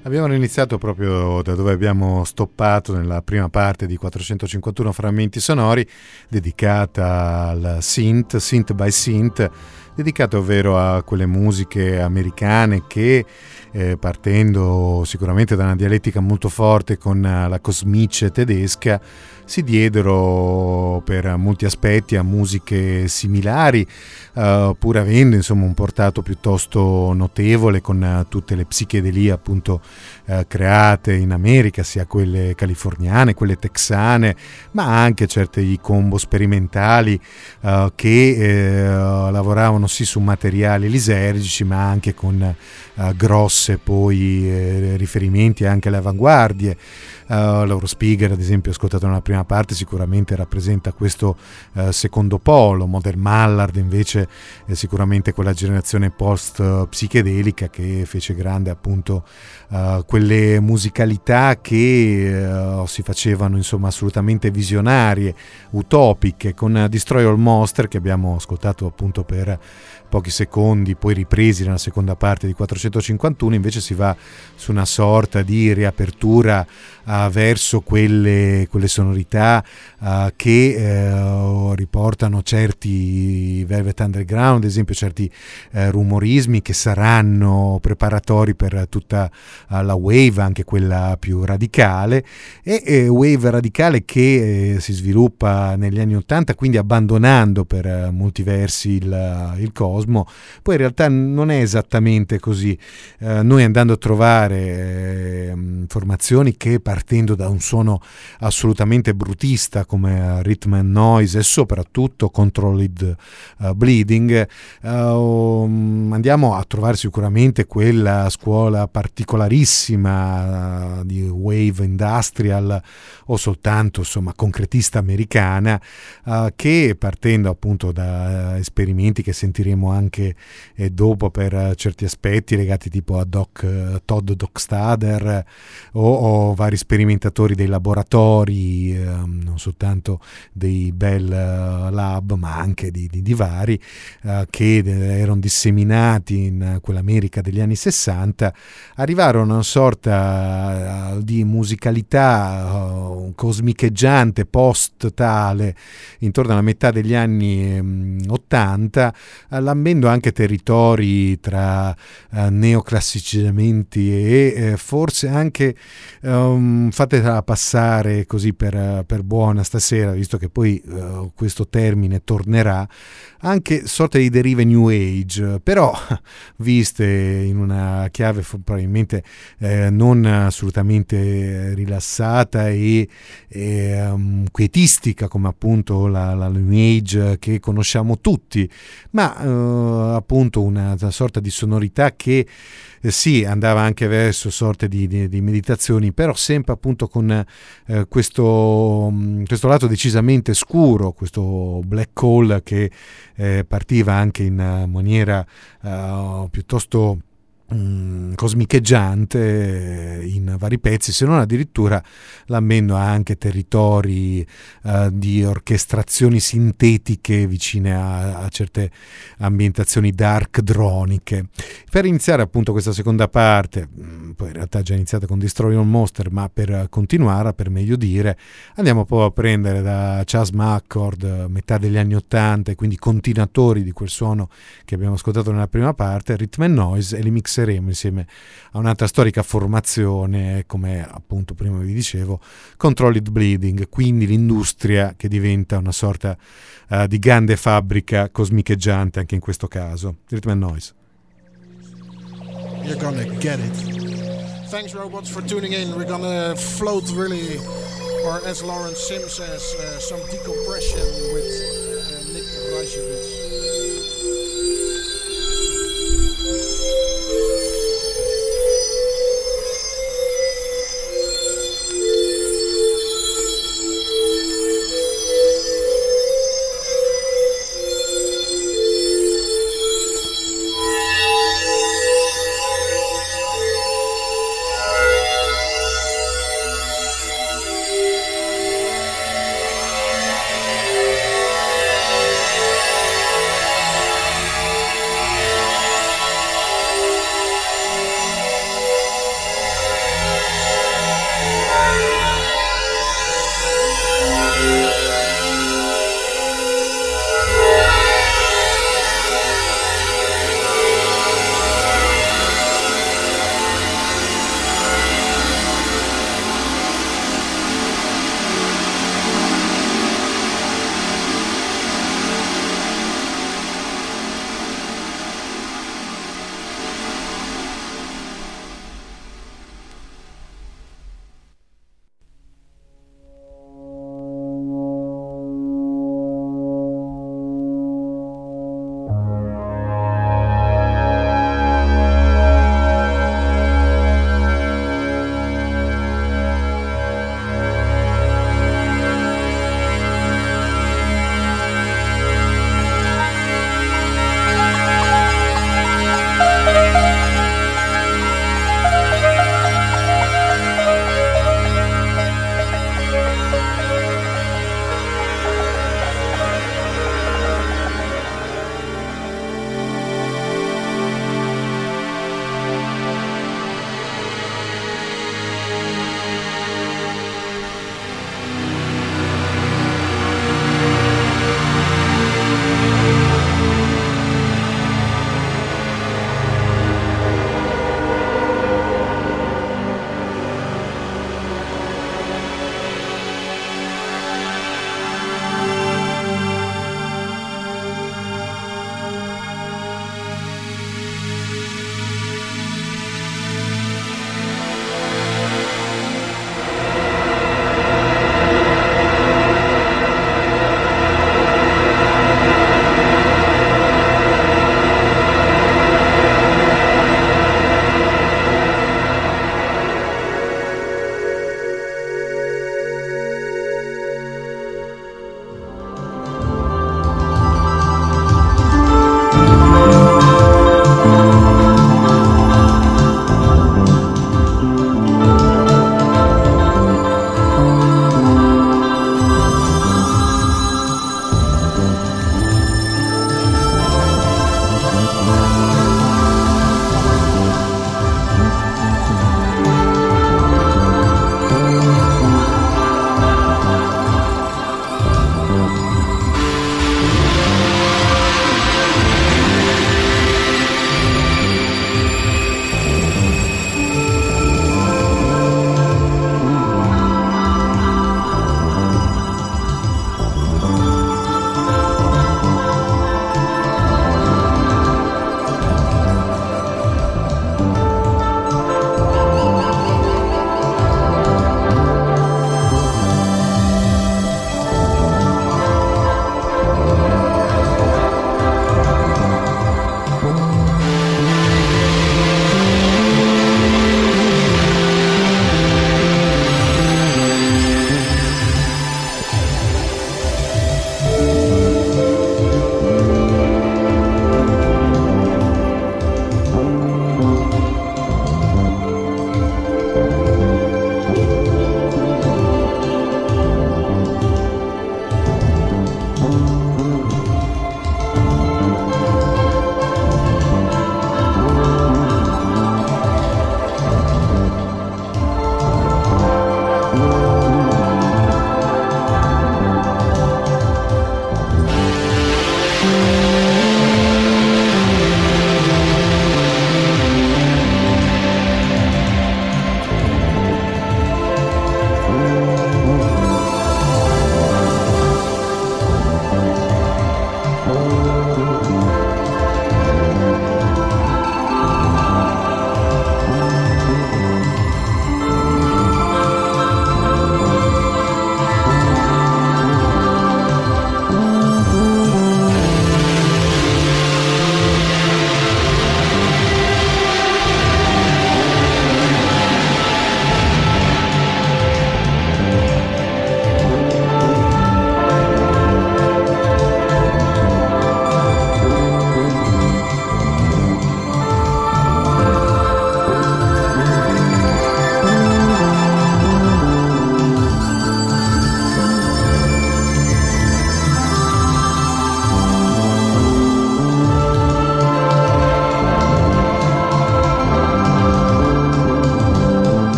Abbiamo iniziato proprio da dove abbiamo stoppato nella prima parte di 451 frammenti sonori, dedicata al synth by synth, dedicata ovvero a quelle musiche americane che, partendo sicuramente da una dialettica molto forte con la cosmice tedesca, si diedero per molti aspetti a musiche similari, pur avendo insomma un portato piuttosto notevole con tutte le psichedelie appunto create in America, sia quelle californiane, quelle texane, ma anche certi combo sperimentali che lavoravano sì su materiali lisergici, ma anche con grosse poi riferimenti anche alle avanguardie. Lauro Spiegel, ad esempio, ascoltato nella prima parte, sicuramente rappresenta questo secondo polo. Model Mallard invece è sicuramente quella generazione post psichedelica che fece grande appunto quelle musicalità che si facevano insomma assolutamente visionarie, utopiche, con Destroy All Monster, che abbiamo ascoltato appunto per pochi secondi, poi ripresi nella seconda parte di 451. Invece si va su una sorta di riapertura verso quelle sonorità che riportano certi Velvet Underground, ad esempio certi rumorismi che saranno preparatori per tutta la wave, anche quella più radicale, e wave radicale che si sviluppa negli anni 80, quindi abbandonando per molti versi il cosmo. Poi in realtà non è esattamente così. Noi andando a trovare formazioni che, partendo da un suono assolutamente brutista come Rhythm and Noise e soprattutto Controlled Bleeding, andiamo a trovare sicuramente quella scuola particolarissima di wave industrial o soltanto insomma concretista americana, che, partendo appunto da esperimenti che sentiremo anche dopo per certi aspetti legati tipo a Todd Dockstader o vari sperimentatori dei laboratori, non soltanto dei Bell Lab ma anche di vari, che erano disseminati in quell'America degli anni 60, arrivarono a una sorta di musicalità cosmicheggiante post-tale intorno alla metà degli anni 80, lambendo anche territori tra neoclassicamenti e forse anche fatela passare così per buona stasera, visto che poi questo termine tornerà, anche sorta di derive New Age, però viste in una chiave probabilmente non assolutamente rilassata e quietistica come appunto la New Age che conosciamo tutti, ma appunto una sorta di sonorità che sì, andava anche verso sorte di meditazioni, però sempre appunto con questo lato decisamente scuro, questo black hole che partiva anche in maniera piuttosto cosmicheggiante in vari pezzi, se non addirittura lambendo anche territori di orchestrazioni sintetiche vicine a certe ambientazioni dark droniche. Per iniziare appunto questa seconda parte, poi in realtà già iniziata con Destroy All Monster, ma per continuare, per meglio dire, andiamo poi a prendere da Chas McCord, metà degli anni 80, e quindi continuatori di quel suono che abbiamo ascoltato nella prima parte, Rhythm and Noise, e li mixeremo insieme a un'altra storica formazione, come appunto prima vi dicevo, Controlled Bleeding, quindi l'industria che diventa una sorta di grande fabbrica cosmicheggiante anche in questo caso. Rhythm and Noise. You're gonna get it. Thanks, robots, for tuning in. We're gonna float really, or as Lawrence Sims says, some decompression with Nick Reichovitz.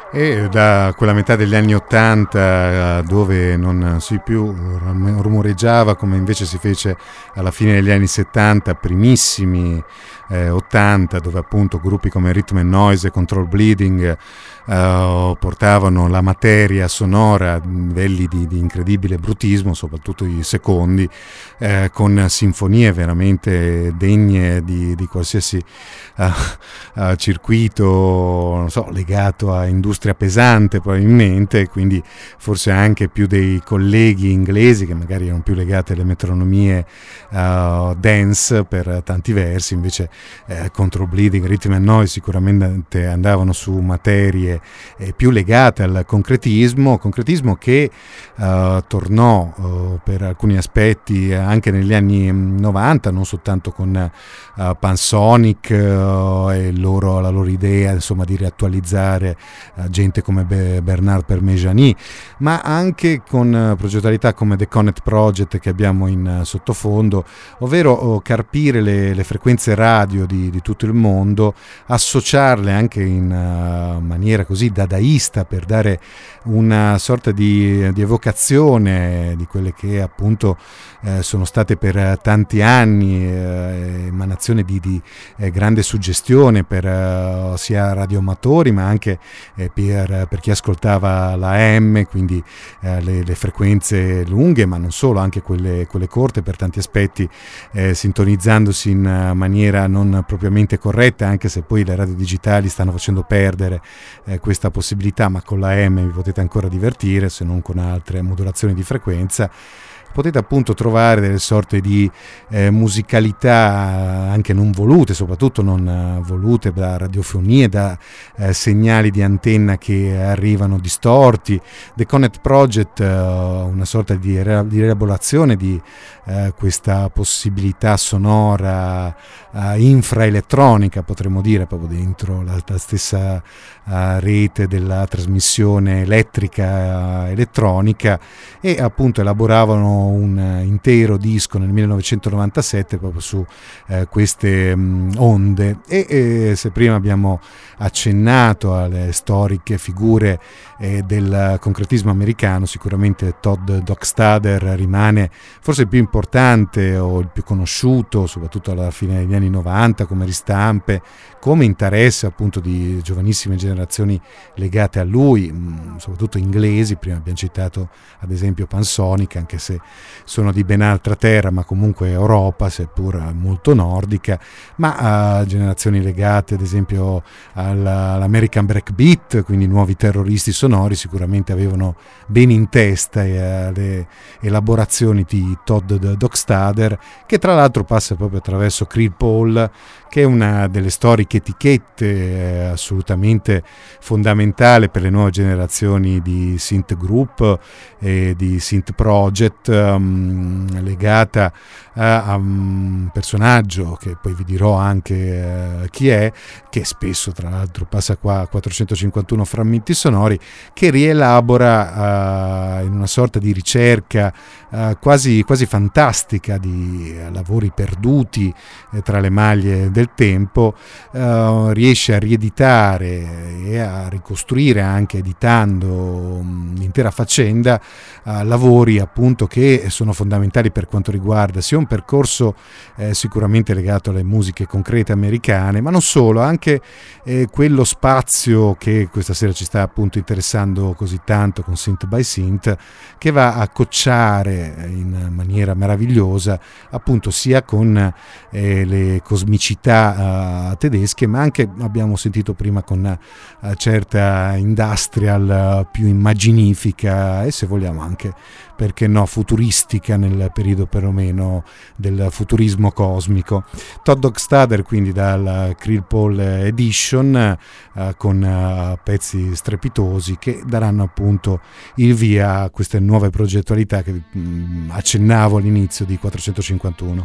E da quella metà degli anni '80 dove non si più rumoreggiava come invece si fece alla fine degli anni '70, primissimi '80, dove appunto gruppi come Rhythm and Noise e Control Bleeding portavano la materia sonora a livelli di incredibile brutismo, soprattutto i secondi, con sinfonie veramente degne di qualsiasi circuito, non so, legato a industria pesante probabilmente, quindi forse anche più dei colleghi inglesi che magari erano più legati alle metronomie dance per tanti versi. Invece Control Bleeding, Rhythm and Noise sicuramente andavano su materie più legate al concretismo che tornò per alcuni aspetti anche negli anni '90, non soltanto con Pansonic e la loro idea, insomma, di riattualizzare gente come Bernard Parmigiani, ma anche con progettualità come The Connect Project che abbiamo in sottofondo, ovvero carpire le frequenze radio di tutto il mondo, associarle anche in maniera così dadaista per dare una sorta di evocazione di quelle che appunto sono state per tanti anni emanazione di grande suggestione per sia radioamatori ma anche per chi ascoltava la AM, quindi le frequenze lunghe ma non solo, anche quelle corte per tanti aspetti, sintonizzandosi in maniera non propriamente corretta, anche se poi le radio digitali stanno facendo perdere questa possibilità, ma con la AM vi potete ancora divertire, se non con altre modulazioni di frequenza. Potete appunto trovare delle sorte di musicalità anche non volute, soprattutto non volute da radiofonie, da segnali di antenna che arrivano distorti. The Connect Project, una sorta di rielaborazione di questa possibilità sonora infraelettronica, potremmo dire, proprio dentro la stessa rete della trasmissione elettrica elettronica, e appunto elaboravano un intero disco nel 1997 proprio su queste onde. E se prima abbiamo accennato alle storiche figure del concretismo americano, sicuramente Todd Dockstader rimane forse il più importante o il più conosciuto, soprattutto alla fine degli anni '90, come ristampe, come interesse appunto di giovanissime generazioni legate a lui, soprattutto inglesi. Prima abbiamo citato ad esempio Pansonic, anche se sono di ben altra terra, ma comunque Europa, seppur molto nordica, ma generazioni legate ad esempio all'American Breakbeat, quindi nuovi terroristi sonori, sicuramente avevano ben in testa le elaborazioni di Todd Dockstader, che tra l'altro passa proprio attraverso Creel Paul, che è una delle storiche etichette assolutamente fondamentale per le nuove generazioni di synth group e di synth project, legata a un personaggio che poi vi dirò anche chi è, che spesso tra l'altro passa qua a 451 frammenti sonori, che rielabora in una sorta di ricerca quasi fantastica di lavori perduti tra le maglie del tempo, riesce a rieditare e a ricostruire, anche editando l'intera faccenda, lavori appunto che sono fondamentali per quanto riguarda sia un percorso sicuramente legato alle musiche concrete americane, ma non solo, anche quello spazio che questa sera ci sta appunto interessando così tanto con Synth by Synth, che va a cocciare in maniera meravigliosa appunto sia con le cosmicità tedesche, ma anche, abbiamo sentito prima, con certa industrial più immaginifica e, se vogliamo, anche, perché no, futuristica nel periodo perlomeno del futurismo cosmico. Todd Dockstader quindi dal Creel Paul Edition, con pezzi strepitosi che daranno appunto il via a queste nuove progettualità che accennavo all'inizio di 451.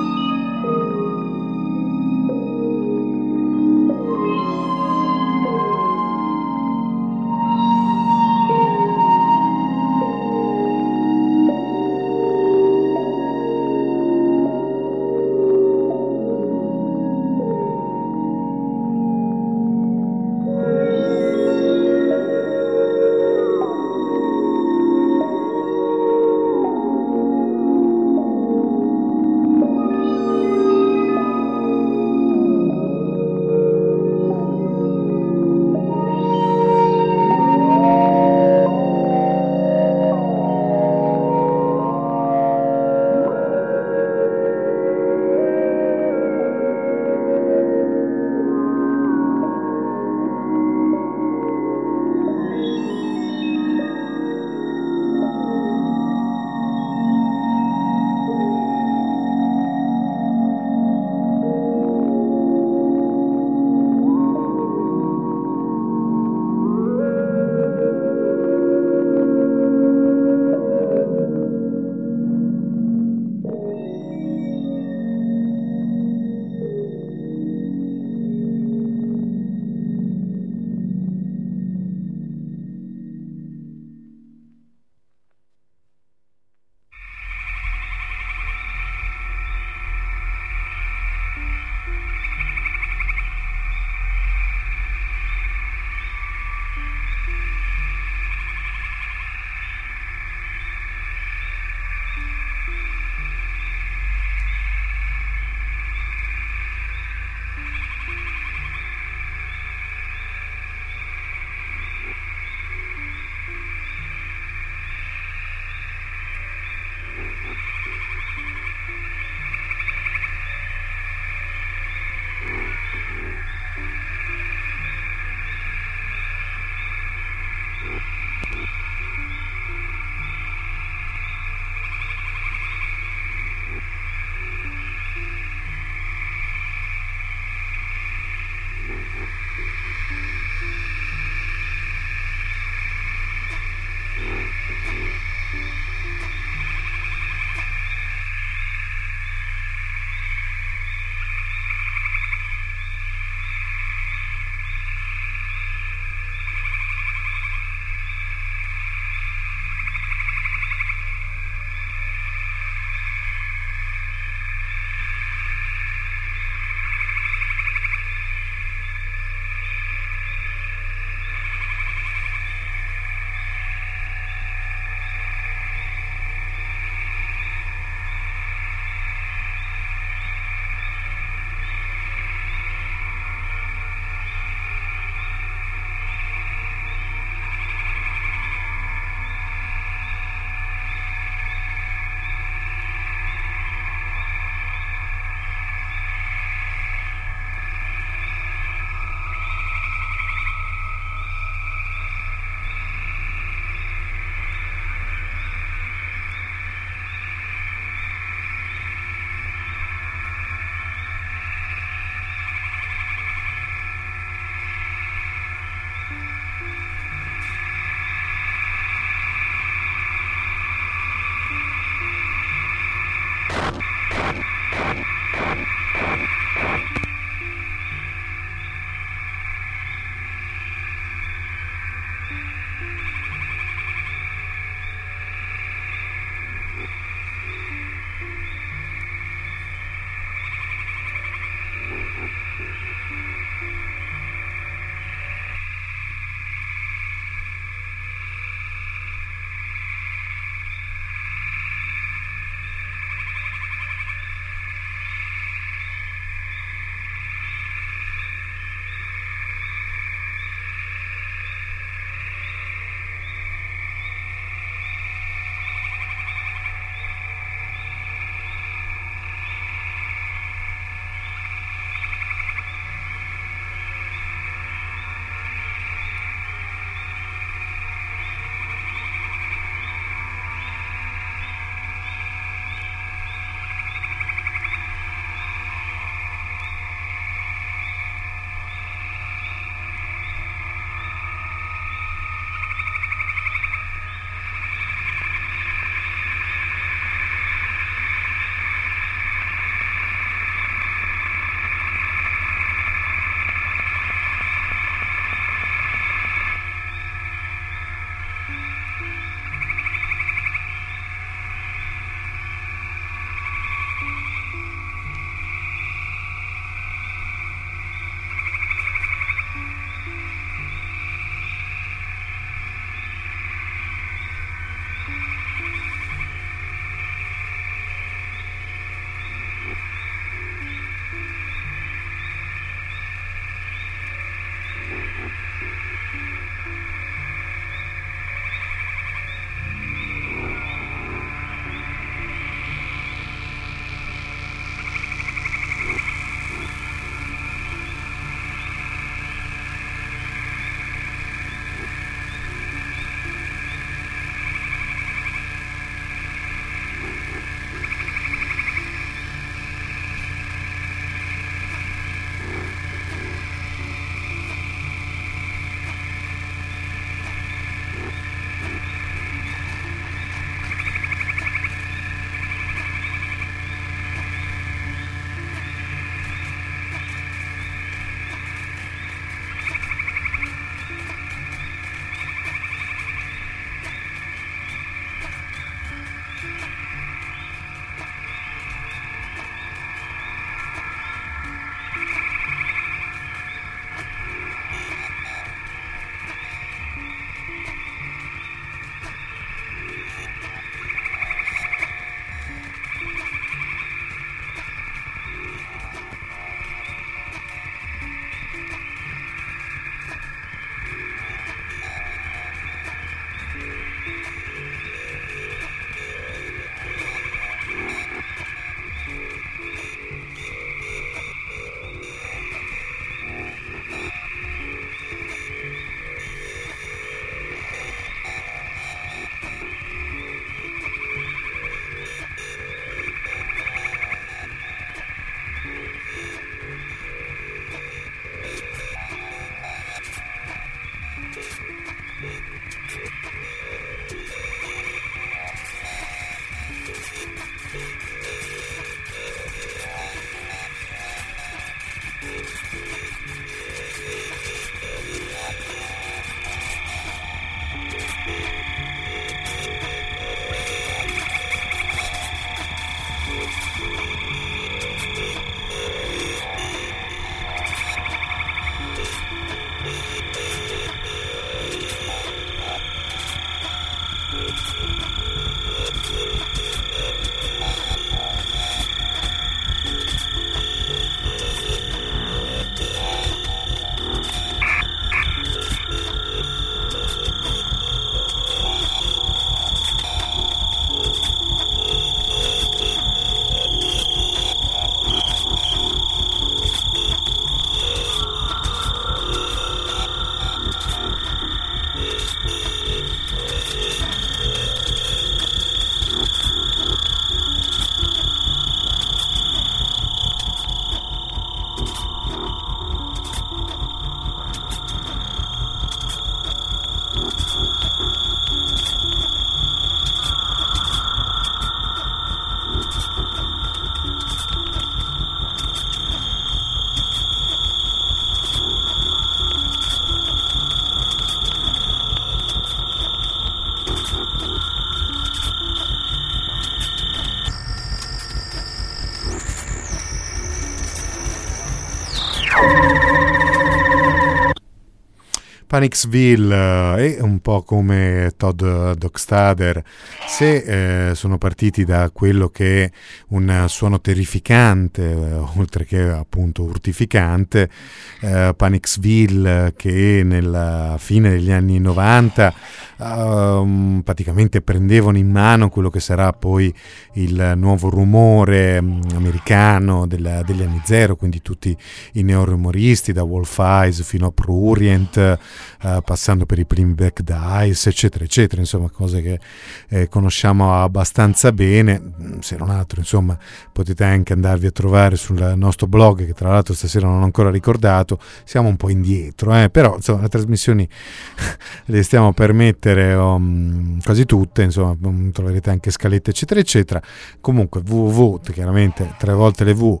Panicsville è un po' come Todd Dockstader. Se sono partiti da quello che è un suono terrificante, oltre che appunto urtificante, Panicsville, che nella fine degli anni 90 praticamente prendevano in mano quello che sarà poi il nuovo rumore americano degli anni zero, quindi tutti i neorumoristi, da Wolf Eyes fino a Prurient, passando per i primi Black Dice, eccetera eccetera, insomma cose che conosciamo abbastanza bene. Se non altro, insomma, potete anche andarvi a trovare sul nostro blog, che tra l'altro stasera non ho ancora ricordato. Siamo un po' indietro, però insomma le trasmissioni le stiamo per mettere quasi tutte, insomma troverete anche scalette eccetera eccetera. Comunque www, chiaramente 3 volte le v,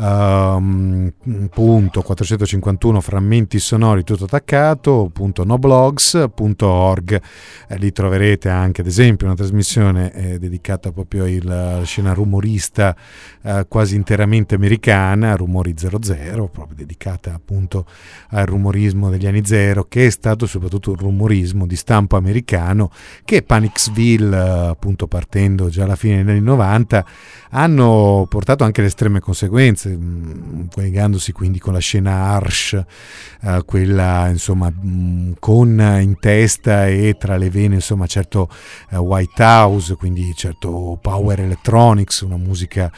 punto 451 frammenti sonori tutto attaccato, .noblogs.org. Lì troverete anche ad esempio una trasmissione dedicata proprio alla scena rumorista quasi interamente americana, Rumori 00, proprio dedicata appunto al rumorismo degli anni zero, che è stato soprattutto un rumorismo di stampo americano, che Panicsville, appunto partendo già alla fine degli anni 90, hanno portato anche le estreme conseguenze, collegandosi quindi con la scena harsh, quella insomma con in testa e tra le vene insomma certo White House, quindi certo Power Electronics, una musica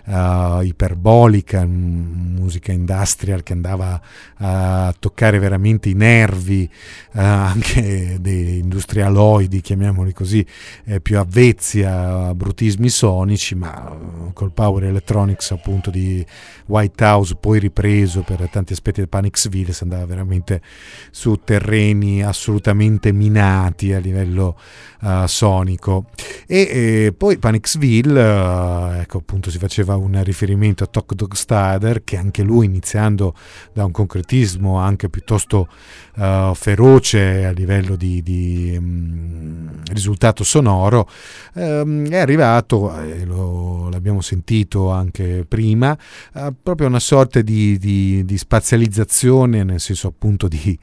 iperbolica, musica industrial che andava a toccare veramente i nervi anche dei industrialoidi, chiamiamoli così, più avvezzi a brutismi sonici, ma col Power Electronics appunto di White House, poi ripreso per tanti aspetti di Panicsville, si andava veramente su terreni assolutamente minati a livello sonico. E poi Panicsville, ecco appunto, si faceva un riferimento a Todd Dockstader, che anche lui, iniziando da un concretismo anche piuttosto feroce a livello di risultato sonoro, è arrivato, l'abbiamo sentito anche prima, proprio una sorta di spazializzazione, nel senso appunto di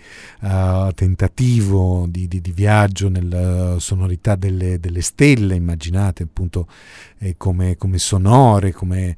tentativo di viaggio nella sonorità delle stelle, immaginate appunto come sonore, come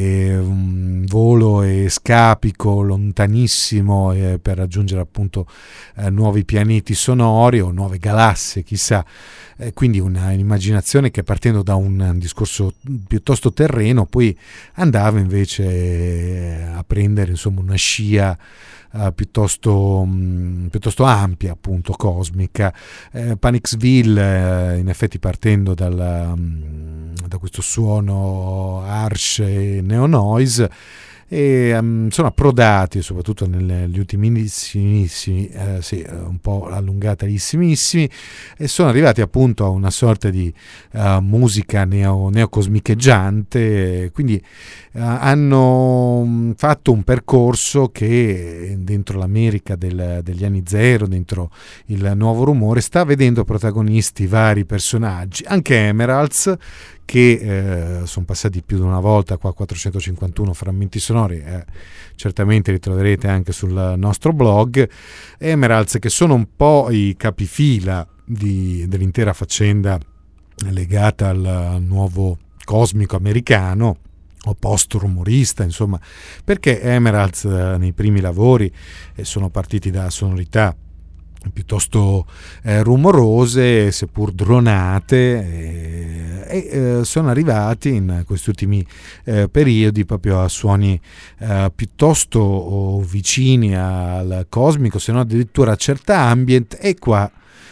un volo e scapico lontanissimo per raggiungere appunto nuovi pianeti sonori o nuove galassie, chissà. Quindi un'immaginazione che, partendo da un discorso piuttosto terreno, poi andava invece a prendere insomma una scia piuttosto ampia, appunto cosmica. Panicsville, in effetti, partendo da questo suono harsh e neo-noise, e sono approdati, soprattutto negli ultimissimi, un po' allungatisimissimi, e sono arrivati appunto a una sorta di musica neocosmicheggiante. Quindi hanno fatto un percorso che dentro l'America degli anni zero, dentro il nuovo rumore, sta vedendo protagonisti vari personaggi, anche Emeralds, che sono passati più di una volta qua, 451 frammenti sonori, certamente li troverete anche sul nostro blog. Emeralds, che sono un po' i capifila dell'intera faccenda legata al nuovo cosmico americano o post-rumorista, insomma, perché Emeralds nei primi lavori sono partiti da sonorità piuttosto rumorose, seppur dronate, e sono arrivati in questi ultimi periodi proprio a suoni piuttosto vicini al cosmico, se no addirittura a certa ambient. E qua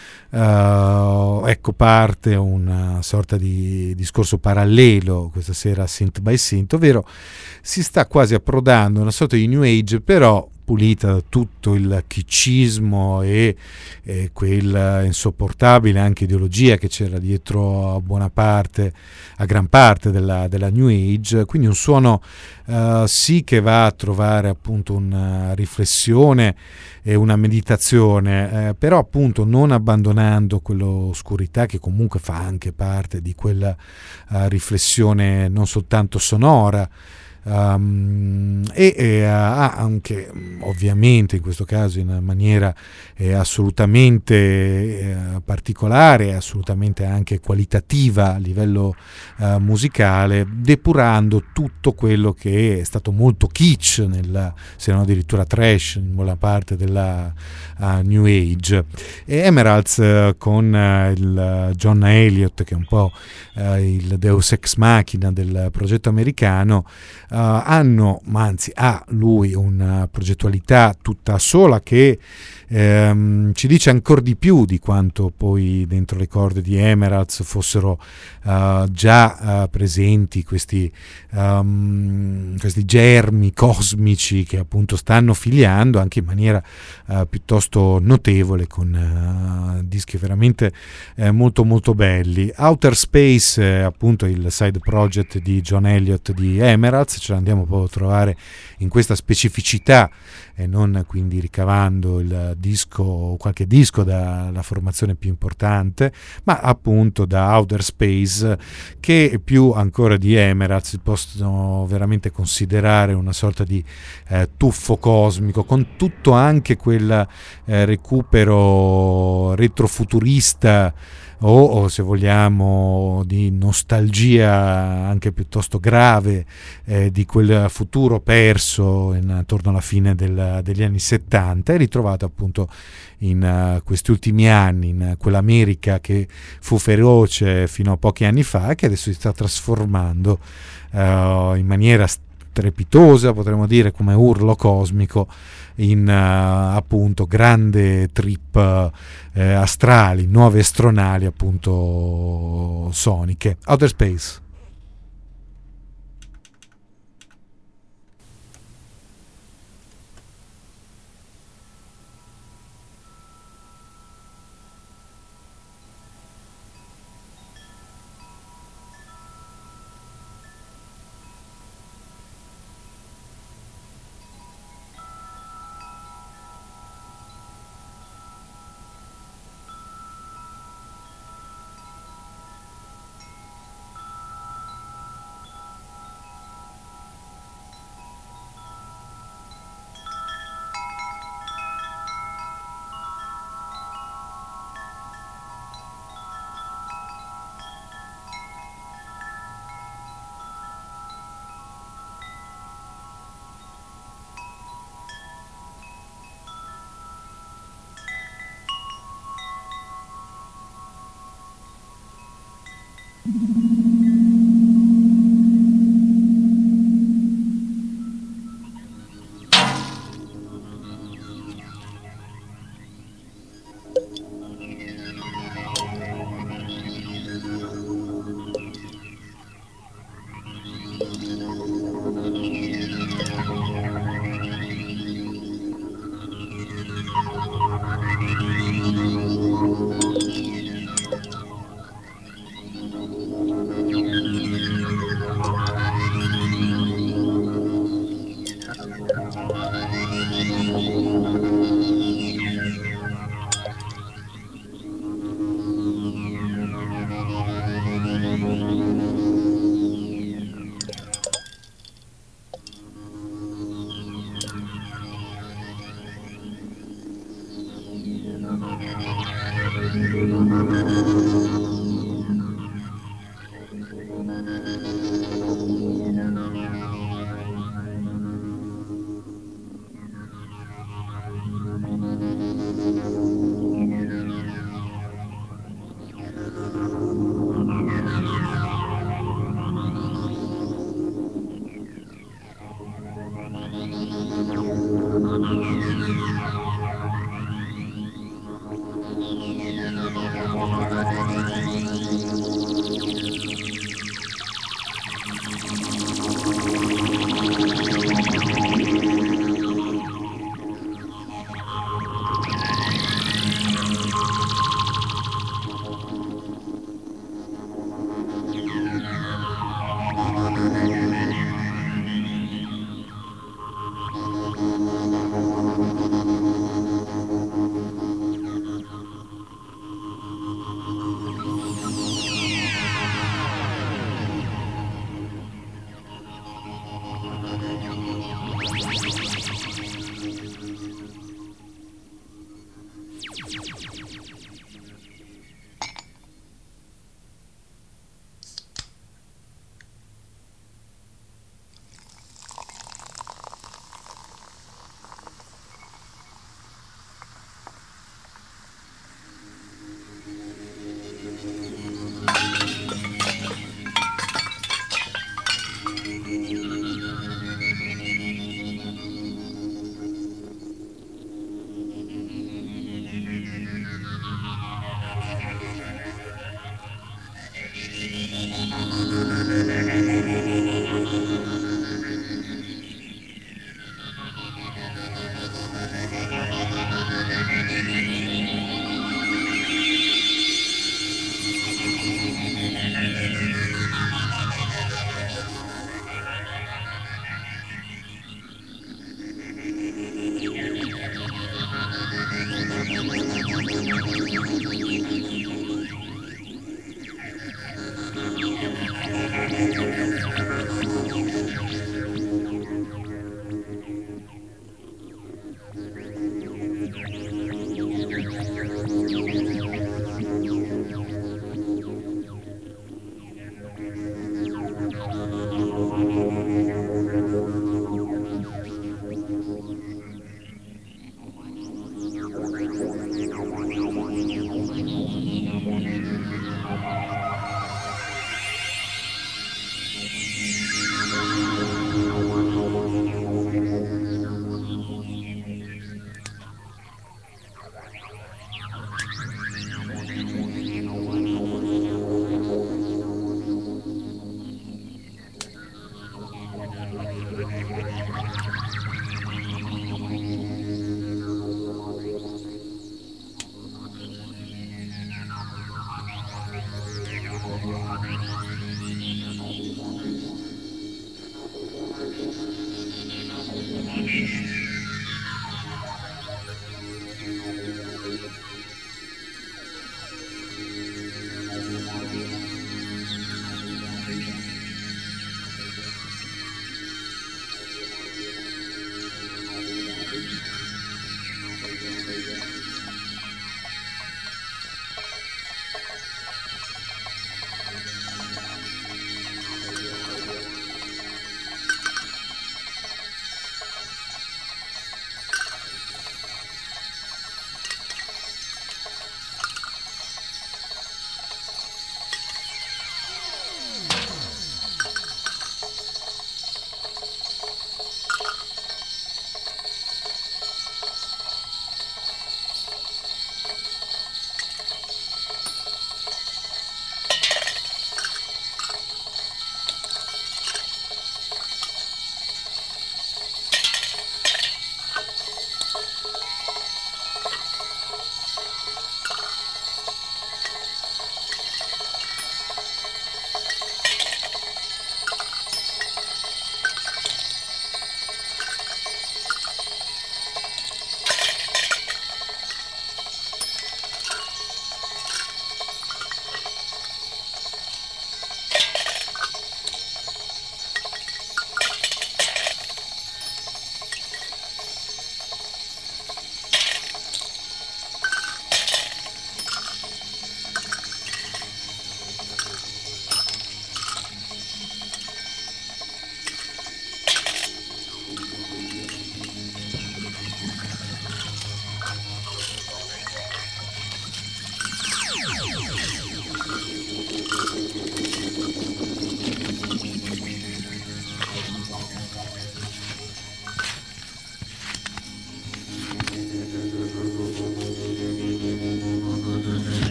ecco parte una sorta di discorso parallelo questa sera a Synth by Synth, ovvero si sta quasi approdando una sorta di New Age, però pulita da tutto il kitschismo e quella insopportabile anche ideologia che c'era dietro a gran parte della New Age. Quindi un suono sì che va a trovare appunto una riflessione e una meditazione, però appunto non abbandonando quell'oscurità che comunque fa anche parte di quella riflessione non soltanto sonora, e ha anche, ovviamente in questo caso in maniera assolutamente particolare, assolutamente anche qualitativa a livello musicale, depurando tutto quello che è stato molto kitsch, se non addirittura trash in buona parte della New Age. E Emeralds con il John Elliott, che è un po' il deus ex machina del progetto americano, ha lui una progettualità tutta sola che ci dice ancora di più di quanto poi dentro le corde di Emeralds fossero già presenti questi germi cosmici che appunto stanno filiando anche in maniera piuttosto notevole con dischi veramente molto molto belli. Outer Space, appunto il side project di John Elliott di Emeralds, ce l'andiamo poi a trovare in questa specificità e non quindi ricavando il disco o qualche disco dalla formazione più importante, ma appunto da Outer Space, che più ancora di Emeralds si possono veramente considerare una sorta di tuffo cosmico, con tutto anche quel recupero retrofuturista o se vogliamo di nostalgia anche piuttosto grave di quel futuro perso intorno alla fine degli anni 70 e ritrovato appunto in questi ultimi anni in quell'America che fu feroce fino a pochi anni fa e che adesso si sta trasformando in maniera strepitosa, potremmo dire come urlo cosmico, in appunto grande trip astrali, nuove astronali appunto soniche. Outer Space.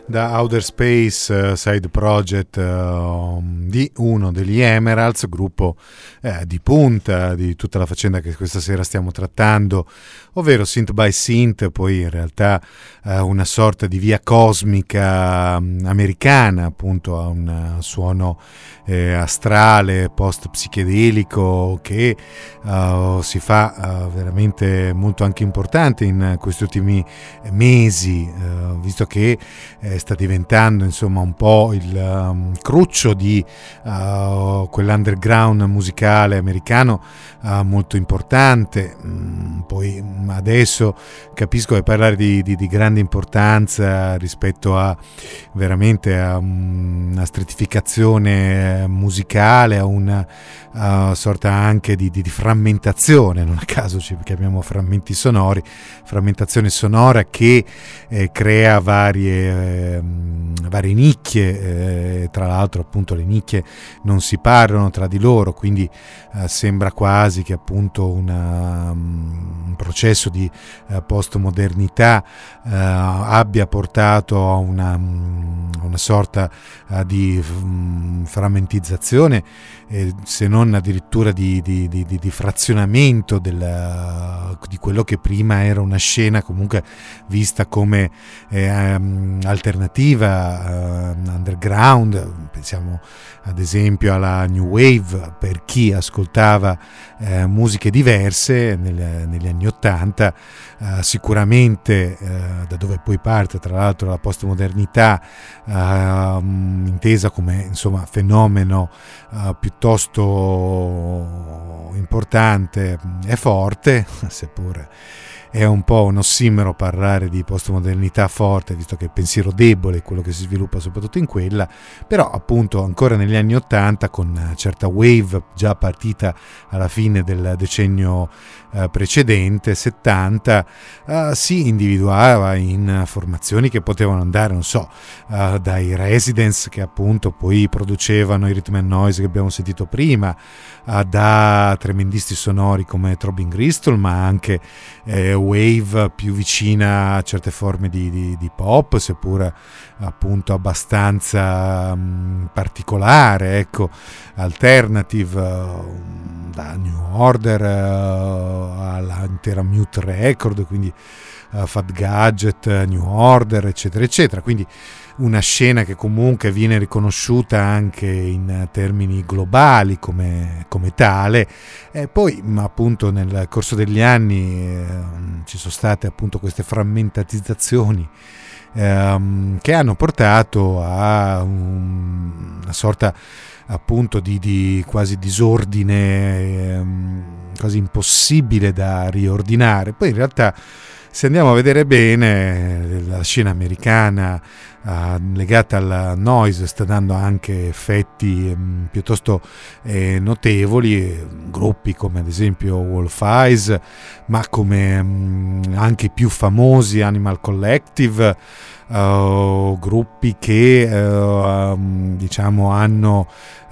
da Outer Space, side project di uno degli Emeralds, gruppo di punta di tutta la faccenda che questa sera stiamo trattando, ovvero Synth by Synth, poi in realtà una sorta di via cosmica americana, appunto, a un suono astrale, post-psichedelico che si fa veramente molto anche importante in questi ultimi mesi, visto che sta diventando insomma un po' il cruccio di quell'underground musicale americano molto importante. Poi adesso capisco che parlare di grande importanza rispetto a veramente a una stratificazione musicale, a una sorta anche di frammentazione, non a caso ci chiamiamo frammentazione sonora che crea varie nicchie, tra l'altro appunto le nicchie non si parlano tra di loro, quindi sembra quasi che appunto un processo di postmodernità abbia portato a una sorta di frammentizzazione, se non addirittura di frazionamento di quello che prima era una scena comunque vista come alternativa, underground. Pensiamo ad esempio alla New Wave, per chi ascoltava musiche diverse negli anni '80, sicuramente da dove poi parte tra l'altro la postmodernità, intesa come insomma fenomeno piuttosto importante e forte, seppur è un po' un ossimoro parlare di postmodernità forte, visto che il pensiero debole è quello che si sviluppa soprattutto in quella, però appunto ancora negli anni '80 con certa wave già partita alla fine del decennio precedente, 70, si individuava in formazioni che potevano andare, non so, dai Residents, che appunto poi producevano i Rhythm and Noise che abbiamo sentito prima, da tremendisti sonori come Throbbing Gristle, ma anche wave più vicina a certe forme di pop, seppur appunto abbastanza particolare, ecco, alternative, da New Order all'intera Mute Record, quindi Fat Gadget, New Order, eccetera eccetera, quindi una scena che comunque viene riconosciuta anche in termini globali come tale. E poi appunto nel corso degli anni ci sono state appunto queste frammentatizzazioni che hanno portato a una sorta appunto di quasi disordine, quasi impossibile da riordinare. Poi in realtà, se andiamo a vedere bene, la scena americana legata al noise sta dando anche effetti piuttosto notevoli, gruppi come ad esempio Wolf Eyes, ma come anche più famosi Animal Collective, gruppi che diciamo hanno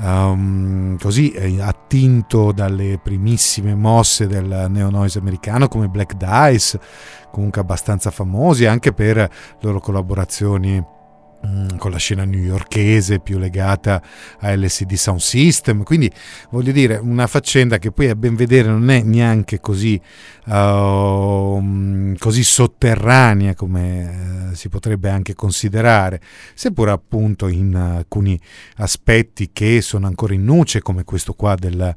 così attinto dalle primissime mosse del neo noise americano, come Black Dice, comunque abbastanza famosi anche per le loro collaborazioni con la scena newyorkese più legata a LCD Sound System. Quindi voglio dire, una faccenda che poi a ben vedere non è neanche così sotterranea come si potrebbe anche considerare, seppur appunto in alcuni aspetti che sono ancora in nuce, come questo qua del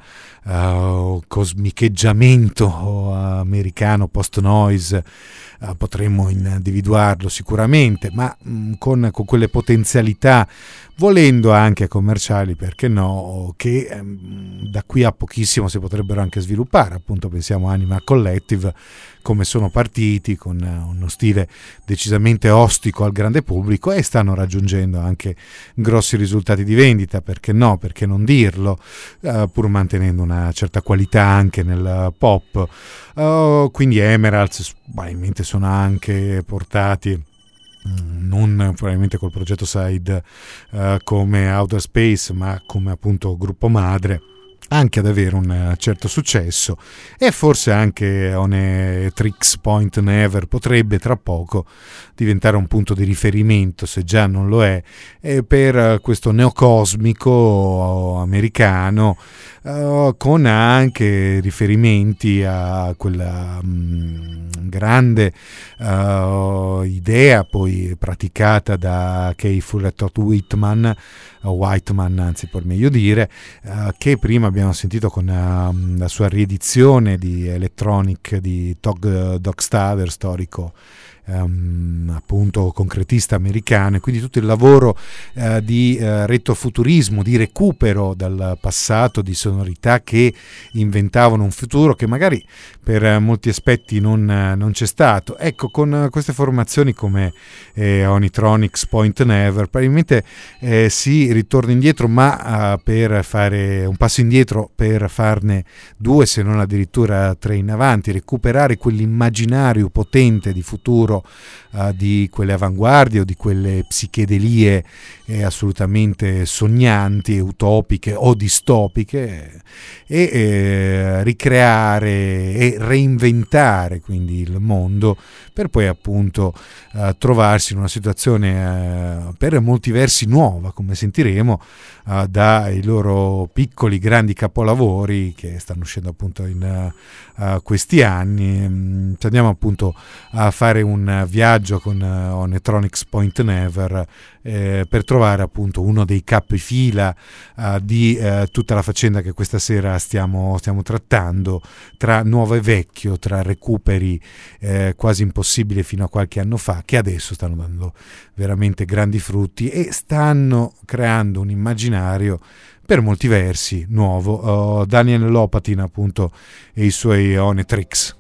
cosmicheggiamento americano post noise. Potremmo individuarlo sicuramente, ma con quelle potenzialità, volendo anche commerciali, perché no, che da qui a pochissimo si potrebbero anche sviluppare. Appunto pensiamo a Animal Collective, come sono partiti con uno stile decisamente ostico al grande pubblico e stanno raggiungendo anche grossi risultati di vendita, perché no, perché non dirlo, pur mantenendo una certa qualità anche nel pop. Quindi Emeralds probabilmente sono anche portati, non probabilmente col progetto side come Outer Space, ma come appunto gruppo madre, anche ad avere un certo successo, e forse anche Onetrix Point Never potrebbe tra poco diventare un punto di riferimento, se già non lo è, per questo neocosmico americano, con anche riferimenti a quella grande idea poi praticata da Kay Fullerton Whiteman, anzi per meglio dire, che prima abbiamo sentito con la sua riedizione di Electronic di Doug Staver, storico appunto concretista americano, e quindi tutto il lavoro di retrofuturismo, di recupero dal passato, di sonorità che inventavano un futuro che magari per molti aspetti non c'è stato. Ecco, con queste formazioni come Onitronics Point Never probabilmente si ritorna indietro, ma per fare un passo indietro per farne due, se non addirittura tre in avanti, recuperare quell'immaginario potente di futuro, di quelle avanguardie o di quelle psichedelie assolutamente sognanti, utopiche o distopiche, e ricreare e reinventare quindi il mondo, per poi appunto trovarsi in una situazione per molti versi nuova, come sentiremo, dai loro piccoli grandi capolavori che stanno uscendo appunto in questi anni. Andiamo appunto a fare un viaggio con Onetronics Point Never per trovare appunto uno dei capifila di tutta la faccenda che questa sera stiamo trattando, tra nuovo e vecchio, tra recuperi quasi impossibili fino a qualche anno fa, che adesso stanno dando veramente grandi frutti e stanno creando un immaginario per molti versi nuovo. Daniel Lopatin appunto e i suoi Onetrix.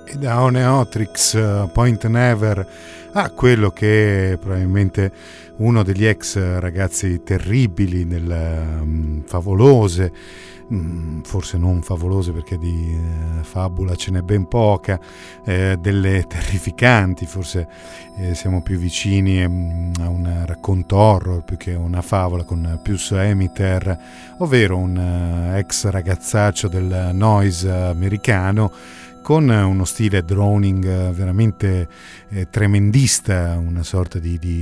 E da Oneotrix Point Never a quello che è probabilmente uno degli ex ragazzi terribili del Favolose, forse non Favolose perché di fabula ce n'è ben poca, delle terrificanti, forse siamo più vicini a un racconto horror più che una favola, con Pius Emiter, ovvero un ex ragazzaccio del noise americano con uno stile droning veramente tremendista, una sorta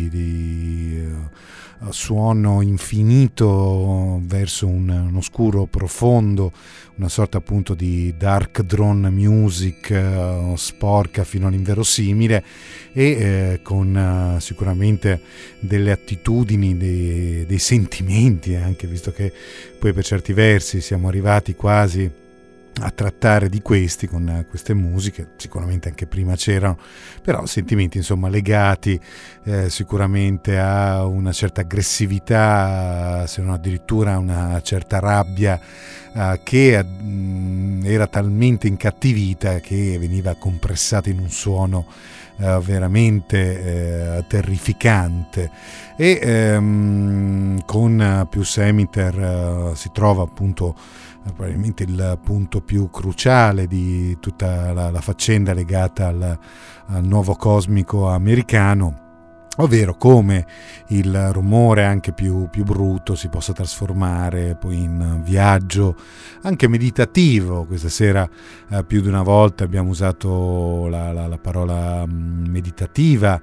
di suono infinito verso un oscuro profondo, una sorta appunto di dark drone music sporca fino all'inverosimile e con sicuramente delle attitudini, dei sentimenti anche, visto che poi per certi versi siamo arrivati quasi a trattare di questi con queste musiche. Sicuramente anche prima c'erano, però sentimenti insomma legati sicuramente a una certa aggressività, se non addirittura a una certa rabbia che era talmente incattivita che veniva compressata in un suono veramente terrificante. E con Pius Emiter si trova appunto probabilmente il punto più cruciale di tutta la faccenda legata al nuovo cosmico americano, ovvero come il rumore anche più brutto si possa trasformare poi in viaggio anche meditativo. Questa sera più di una volta abbiamo usato la parola meditativa,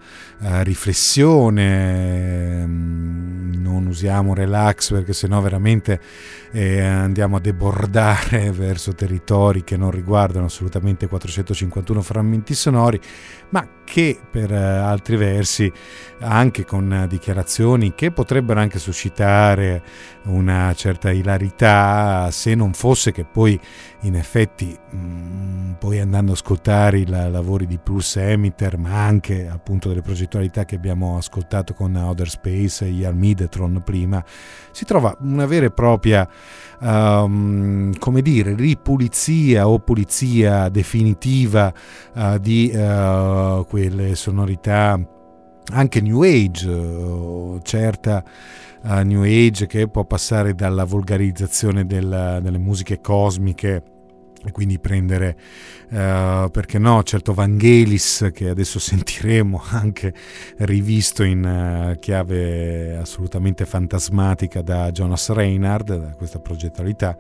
riflessione, non usiamo relax perché sennò veramente andiamo a debordare verso territori che non riguardano assolutamente 451 frammenti sonori, ma che per altri versi, anche con dichiarazioni che potrebbero anche suscitare una certa ilarità, se non fosse che poi in effetti poi andando ad ascoltare i lavori di Pius Emiter, ma anche appunto delle progettualità che abbiamo ascoltato con Outer Space e Ian Midetron prima, si trova una vera e propria come dire, ripulizia o pulizia definitiva di quelle sonorità anche New Age, certa New Age che può passare dalla volgarizzazione delle musiche cosmiche e quindi prendere perché no, certo Vangelis, che adesso sentiremo anche rivisto in chiave assolutamente fantasmatica da Jonas Reinhardt, da questa progettualità,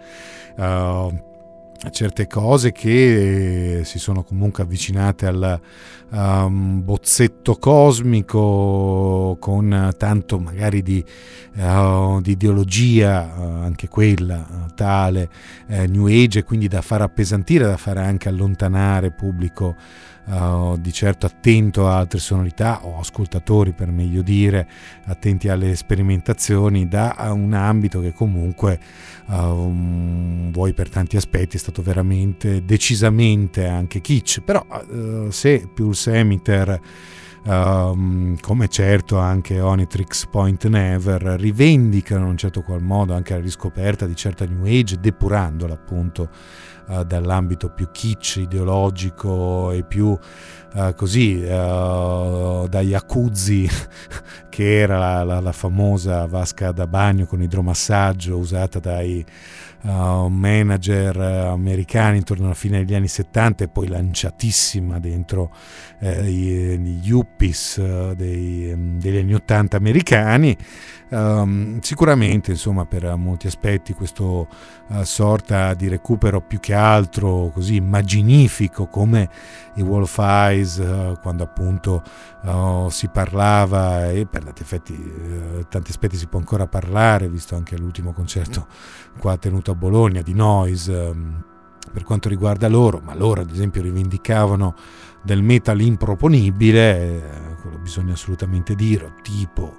certe cose che si sono comunque avvicinate al bozzetto cosmico, con tanto magari di ideologia, anche quella tale New Age, e quindi da far appesantire, da fare anche allontanare pubblico di certo attento a altre sonorità, o ascoltatori per meglio dire, attenti alle sperimentazioni, da un ambito che comunque vuoi per tanti aspetti è stato veramente decisamente anche kitsch. Però se Pius Emiter come certo anche Oneotrix Point Never rivendicano in un certo qual modo anche la riscoperta di certa New Age, depurandola appunto dall'ambito più kitsch ideologico e più così da Jacuzzi che era la famosa vasca da bagno con idromassaggio usata dai manager americani intorno alla fine degli anni 70 e poi lanciatissima dentro gli yuppies degli anni 80 americani. Sicuramente insomma per molti aspetti questo sorta di recupero più che altro così immaginifico, come i Wall of Eyes, quando appunto si parlava, e per tanti aspetti si può ancora parlare, visto anche l'ultimo concerto qua tenuto a Bologna di noise per quanto riguarda loro, ma loro ad esempio rivendicavano del metal improponibile, quello bisogna assolutamente dire, tipo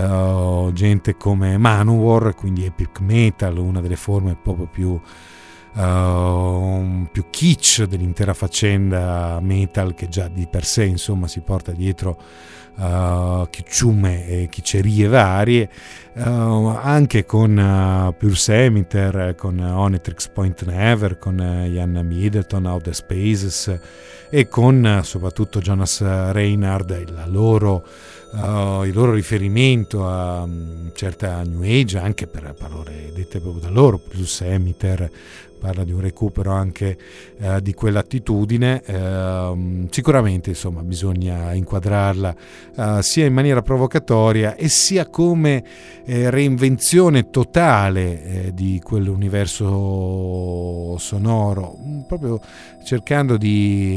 gente come Manowar, quindi epic metal, una delle forme proprio più più kitsch dell'intera faccenda metal, che già di per sé insomma si porta dietro chicciume e chiccerie varie, anche con Pure Semiter, con Onyx Point Never, con Ian Middleton, Outer Spaces, e con soprattutto Jonas Reinhardt, il loro riferimento a certa New Age, anche per parole dette proprio da loro. Pure Semiter parla di un recupero anche di quell'attitudine. Sicuramente insomma bisogna inquadrarla sia in maniera provocatoria e sia come reinvenzione totale di quell'universo sonoro, proprio cercando di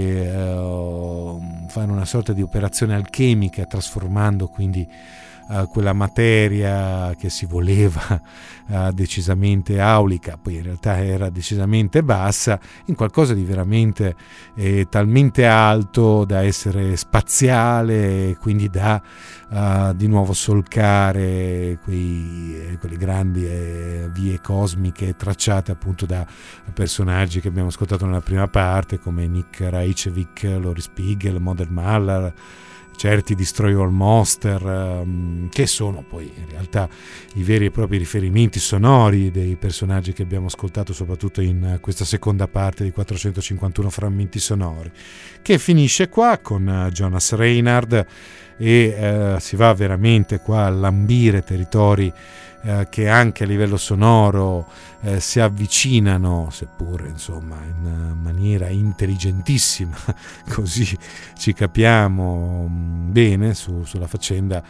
fare una sorta di operazione alchemica, trasformando quindi quella materia che si voleva decisamente aulica, poi in realtà era decisamente bassa, in qualcosa di veramente talmente alto da essere spaziale, e quindi da di nuovo solcare quelle grandi vie cosmiche tracciate appunto da personaggi che abbiamo ascoltato nella prima parte, come Nick Reichevik, Lori Spiegel, Modern Mallar, certi Destroy All Monster, che sono poi in realtà i veri e propri riferimenti sonori dei personaggi che abbiamo ascoltato soprattutto in questa seconda parte di 451 frammenti sonori, che finisce qua con Jonas Reinhardt, e si va veramente qua a lambire territori che anche a livello sonoro si avvicinano, seppur insomma in maniera intelligentissima, così ci capiamo bene sulla faccenda,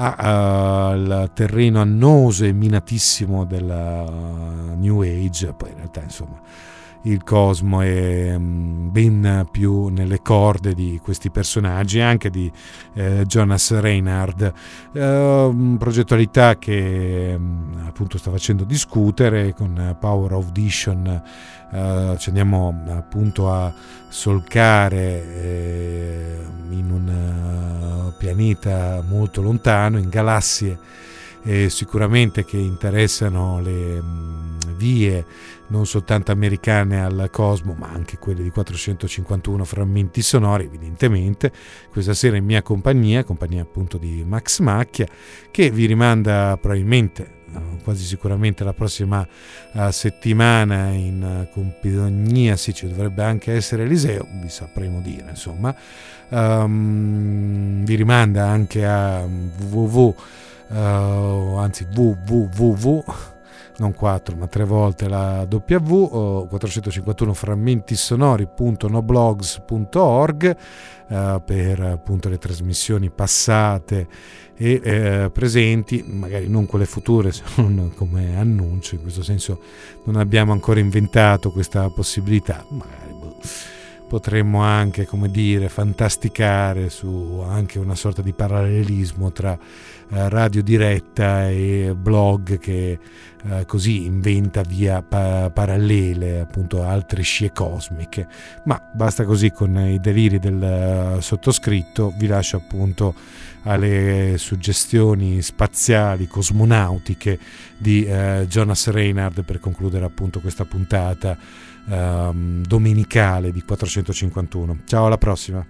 al terreno annoso e minatissimo della New Age. Poi in realtà insomma il cosmo è ben più nelle corde di questi personaggi, anche di Jonas Reinhardt, progettualità che appunto sta facendo discutere. Con Power of Audition ci andiamo appunto a solcare in un pianeta molto lontano, in galassie sicuramente che interessano le vie non soltanto americane al cosmo, ma anche quelle di 451 frammenti sonori, evidentemente. Questa sera in mia compagnia appunto di Max Macchia, che vi rimanda probabilmente, quasi sicuramente, la prossima settimana in compagnia, sì, ci dovrebbe anche essere Eliseo, vi sapremo dire, insomma. Vi rimanda anche a www, non 4 ma 3 volte la W, 451 frammentisonori.noblogs.org, per appunto le trasmissioni passate e presenti, magari non quelle future, se non come annuncio. In questo senso non abbiamo ancora inventato questa possibilità, magari potremmo anche, come dire, fantasticare su anche una sorta di parallelismo tra radio diretta e blog che così inventa via parallele appunto altre scie cosmiche. Ma basta così con i deliri del sottoscritto. Vi lascio appunto alle suggestioni spaziali, cosmonautiche di Jonas Reinhardt per concludere appunto questa puntata domenicale di 451. Ciao, alla prossima.